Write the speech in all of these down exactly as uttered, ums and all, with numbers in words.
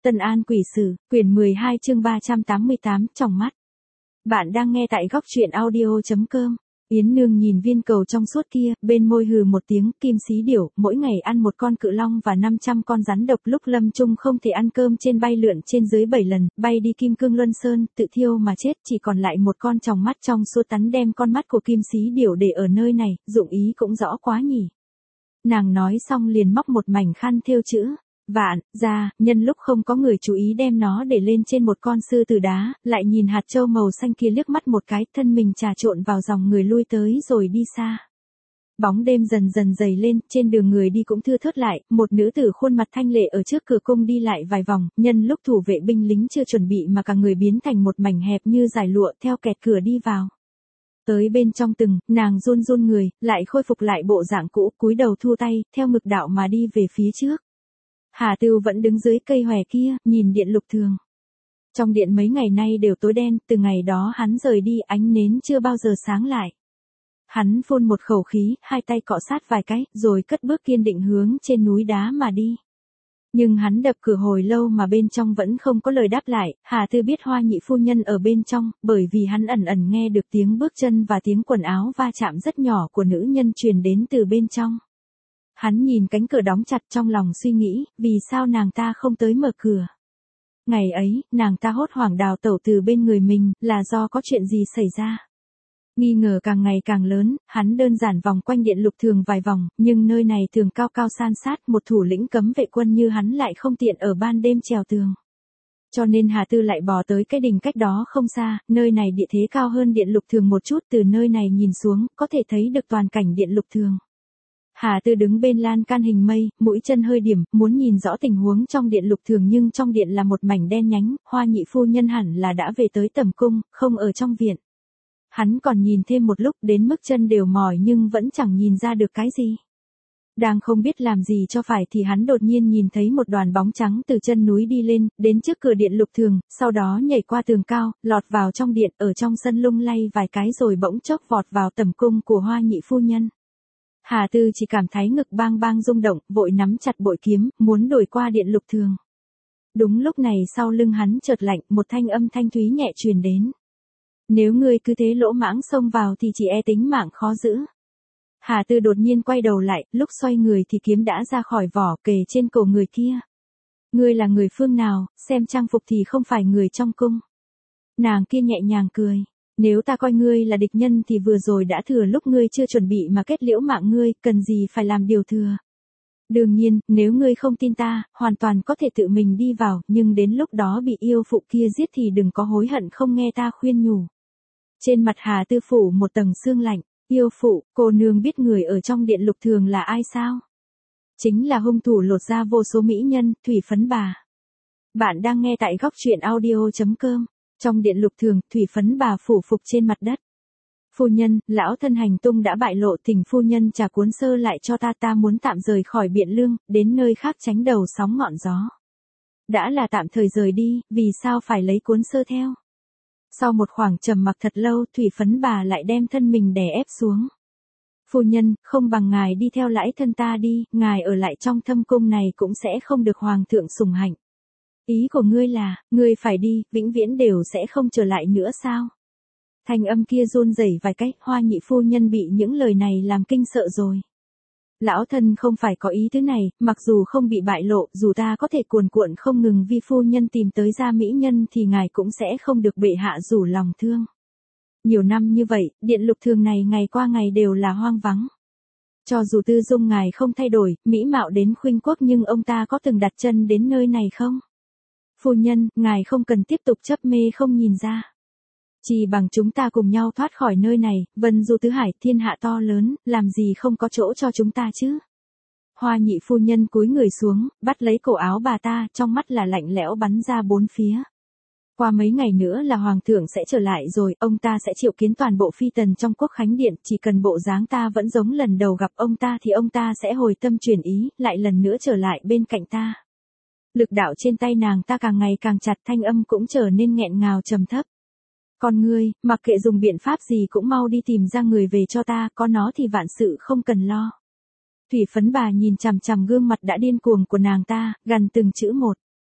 Tân An Quỷ Sử, quyển mười hai chương ba trăm tám mươi tám, trong mắt. Bạn đang nghe tại góc truyện audio.com. Yến Nương nhìn viên cầu trong suốt kia, bên môi hừ một tiếng, Kim Xí Điểu, mỗi ngày ăn một con cự long và năm trăm con rắn độc. Lúc lâm chung không thể ăn cơm trên bay lượn trên dưới bảy lần, bay đi Kim Cương Luân Sơn, tự thiêu mà chết, chỉ còn lại một con tròng mắt trong suốt tắn đem con mắt của Kim Xí Điểu để ở nơi này, dụng ý cũng rõ quá nhỉ. Nàng nói xong liền móc một mảnh khăn thêu chữ vạn ra, nhân lúc không có người chú ý đem nó để lên trên một con sư tử đá, lại nhìn hạt châu màu xanh kia liếc mắt một cái, thân mình trà trộn vào dòng người lui tới rồi đi xa. Bóng đêm dần dần dày lên, trên đường người đi cũng thưa thớt lại, một nữ tử khuôn mặt thanh lệ ở trước cửa cung đi lại vài vòng, nhân lúc thủ vệ binh lính chưa chuẩn bị mà cả người biến thành một mảnh hẹp như dải lụa theo kẹt cửa đi vào. Tới bên trong từng, nàng run run người, lại khôi phục lại bộ dạng cũ, cúi đầu thu tay, theo ngực đạo mà đi về phía trước. Hà Tưu vẫn đứng dưới cây hòe kia, nhìn điện lục thường. Trong điện mấy ngày nay đều tối đen, từ ngày đó hắn rời đi ánh nến chưa bao giờ sáng lại. Hắn phun một khẩu khí, hai tay cọ sát vài cái, rồi cất bước kiên định hướng trên núi đá mà đi. Nhưng hắn đập cửa hồi lâu mà bên trong vẫn không có lời đáp lại, Hà Tư biết Hoa nhị phu nhân ở bên trong, bởi vì hắn ẩn ẩn nghe được tiếng bước chân và tiếng quần áo va chạm rất nhỏ của nữ nhân truyền đến từ bên trong. Hắn nhìn cánh cửa đóng chặt trong lòng suy nghĩ, vì sao nàng ta không tới mở cửa. Ngày ấy, nàng ta hốt hoảng đào tẩu từ bên người mình, là do có chuyện gì xảy ra. Nghi ngờ càng ngày càng lớn, hắn đơn giản vòng quanh điện lục thường vài vòng, nhưng nơi này tường cao cao san sát, một thủ lĩnh cấm vệ quân như hắn lại không tiện ở ban đêm trèo tường. Cho nên Hà Tư lại bò tới cái đình cách đó không xa, nơi này địa thế cao hơn điện lục thường một chút, từ nơi này nhìn xuống, có thể thấy được toàn cảnh điện lục thường. Hà Tư đứng bên lan can hình mây, mũi chân hơi điểm, muốn nhìn rõ tình huống trong điện lục thường nhưng trong điện là một mảnh đen nhánh, Hoa nhị phu nhân hẳn là đã về tới tầm cung, không ở trong viện. Hắn còn nhìn thêm một lúc đến mức chân đều mỏi nhưng vẫn chẳng nhìn ra được cái gì. Đang không biết làm gì cho phải thì hắn đột nhiên nhìn thấy một đoàn bóng trắng từ chân núi đi lên, đến trước cửa điện lục thường, sau đó nhảy qua tường cao, lọt vào trong điện, ở trong sân lung lay vài cái rồi bỗng chốc vọt vào tầm cung của Hoa nhị phu nhân. Hà Tư chỉ cảm thấy ngực bang bang rung động, vội nắm chặt bội kiếm, muốn đuổi qua điện lục thường. Đúng lúc này sau lưng hắn chợt lạnh, một thanh âm thanh thúy nhẹ truyền đến. Nếu ngươi cứ thế lỗ mãng xông vào thì chỉ e tính mạng khó giữ. Hà Tư đột nhiên quay đầu lại, lúc xoay người thì kiếm đã ra khỏi vỏ kề trên cổ người kia. Ngươi là người phương nào, xem trang phục thì không phải người trong cung. Nàng kia nhẹ nhàng cười. Nếu ta coi ngươi là địch nhân thì vừa rồi đã thừa lúc ngươi chưa chuẩn bị mà kết liễu mạng ngươi, cần gì phải làm điều thừa. Đương nhiên, nếu ngươi không tin ta, hoàn toàn có thể tự mình đi vào, nhưng đến lúc đó bị yêu phụ kia giết thì đừng có hối hận không nghe ta khuyên nhủ. Trên mặt Hà Tư phủ một tầng sương lạnh, yêu phụ, cô nương biết người ở trong điện lục thường là ai sao? Chính là hung thủ lột ra vô số mỹ nhân, Thủy Phấn Bà. Bạn đang nghe tại góc truyện audio.com. Trong điện lục thường, Thủy Phấn Bà phủ phục trên mặt đất. Phu nhân, lão thân hành tung đã bại lộ, thỉnh phu nhân trả cuốn sơ lại cho ta, ta muốn tạm rời khỏi Biện Lương, đến nơi khác tránh đầu sóng ngọn gió. Đã là tạm thời rời đi, vì sao phải lấy cuốn sơ theo? Sau một khoảng trầm mặc thật lâu, Thủy Phấn Bà lại đem thân mình đè ép xuống. Phu nhân, không bằng ngài đi theo lãi thân ta đi, ngài ở lại trong thâm cung này cũng sẽ không được hoàng thượng sủng hạnh. Ý của ngươi là, ngươi phải đi, vĩnh viễn đều sẽ không trở lại nữa sao? Thanh âm kia run rẩy vài cái, Hoa nhị phu nhân bị những lời này làm kinh sợ rồi. Lão thân không phải có ý thứ này, mặc dù không bị bại lộ, dù ta có thể cuồn cuộn không ngừng vì phu nhân tìm tới ra mỹ nhân thì ngài cũng sẽ không được bệ hạ rủ lòng thương. Nhiều năm như vậy, điện lục thường này ngày qua ngày đều là hoang vắng. Cho dù tư dung ngài không thay đổi, mỹ mạo đến khuynh quốc nhưng ông ta có từng đặt chân đến nơi này không? Phu nhân, ngài không cần tiếp tục chấp mê không nhìn ra. Chỉ bằng chúng ta cùng nhau thoát khỏi nơi này, vân du tứ hải, thiên hạ to lớn, làm gì không có chỗ cho chúng ta chứ? Hoa nhị phu nhân cúi người xuống, bắt lấy cổ áo bà ta, trong mắt là lạnh lẽo bắn ra bốn phía. Qua mấy ngày nữa là hoàng thượng sẽ trở lại rồi, ông ta sẽ triệu kiến toàn bộ phi tần trong quốc khánh điện, chỉ cần bộ dáng ta vẫn giống lần đầu gặp ông ta thì ông ta sẽ hồi tâm chuyển ý, lại lần nữa trở lại bên cạnh ta. Lực đạo trên tay nàng ta càng ngày càng chặt, thanh âm cũng trở nên nghẹn ngào trầm thấp. Con ngươi, mặc kệ dùng biện pháp gì cũng mau đi tìm ra người về cho ta, có nó thì vạn sự không cần lo. Thủy Phấn Bà nhìn chằm chằm gương mặt đã điên cuồng của nàng ta, gằn từng chữ một.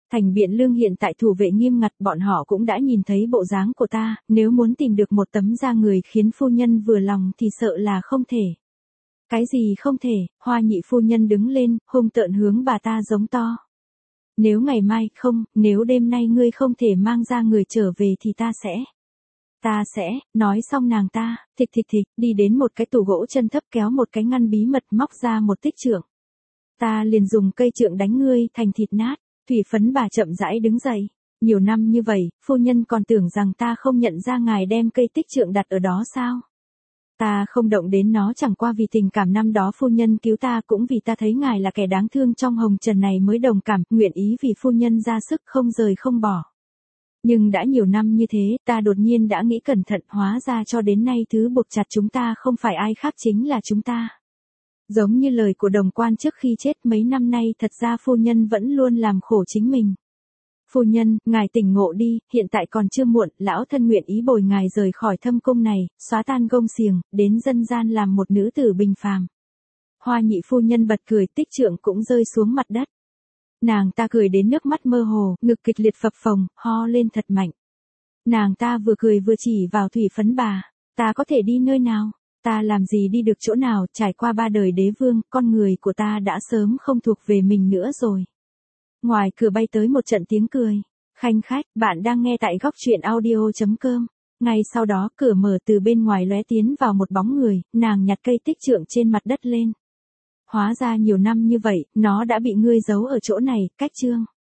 Thành Biện Lương hiện tại thủ vệ nghiêm ngặt, bọn họ cũng đã nhìn thấy bộ dáng của ta, nếu muốn tìm được một tấm da người khiến phu nhân vừa lòng thì sợ là không thể. Cái gì không thể? Hoa nhị phu nhân đứng lên, hung tợn hướng bà ta giống to. Nếu ngày mai không, nếu đêm nay ngươi không thể mang ra người trở về thì ta sẽ. Ta sẽ, nói xong nàng ta, thịch thịch thịch, đi đến một cái tủ gỗ chân thấp kéo một cái ngăn bí mật móc ra một tích trượng. Ta liền dùng cây trượng đánh ngươi thành thịt nát. Thủy Phấn bà chậm rãi đứng dậy. Nhiều năm như vậy, phu nhân còn tưởng rằng ta không nhận ra ngài đem cây tích trượng đặt ở đó sao? Ta không động đến nó chẳng qua vì tình cảm năm đó phu nhân cứu ta, cũng vì ta thấy ngài là kẻ đáng thương trong hồng trần này mới đồng cảm, nguyện ý vì phu nhân ra sức không rời không bỏ. Nhưng đã nhiều năm như thế, ta đột nhiên đã nghĩ cẩn thận, hóa ra cho đến nay thứ buộc chặt chúng ta không phải ai khác chính là chúng ta. Giống như lời của đồng quan trước khi chết mấy năm nay, thật ra phu nhân vẫn luôn làm khổ chính mình. Phu nhân, ngài tỉnh ngộ đi, hiện tại còn chưa muộn, lão thân nguyện ý bồi ngài rời khỏi thâm cung này, xóa tan gông xiềng, đến dân gian làm một nữ tử bình phàm. Hoa nhị phu nhân bật cười, tích trượng cũng rơi xuống mặt đất. Nàng ta cười đến nước mắt mơ hồ, ngực kịch liệt phập phồng, ho lên thật mạnh. Nàng ta vừa cười vừa chỉ vào Thủy Phấn bà, ta có thể đi nơi nào? Ta làm gì đi được chỗ nào, trải qua ba đời đế vương, con người của ta đã sớm không thuộc về mình nữa rồi. Ngoài cửa bay tới một trận tiếng cười. Khanh khách, bạn đang nghe tại góc truyện audio chấm com. Ngay sau đó cửa mở, từ bên ngoài lóe tiến vào một bóng người, nàng nhặt cây tích trượng trên mặt đất lên. Hóa ra nhiều năm như vậy, nó đã bị ngươi giấu ở chỗ này, cách chương.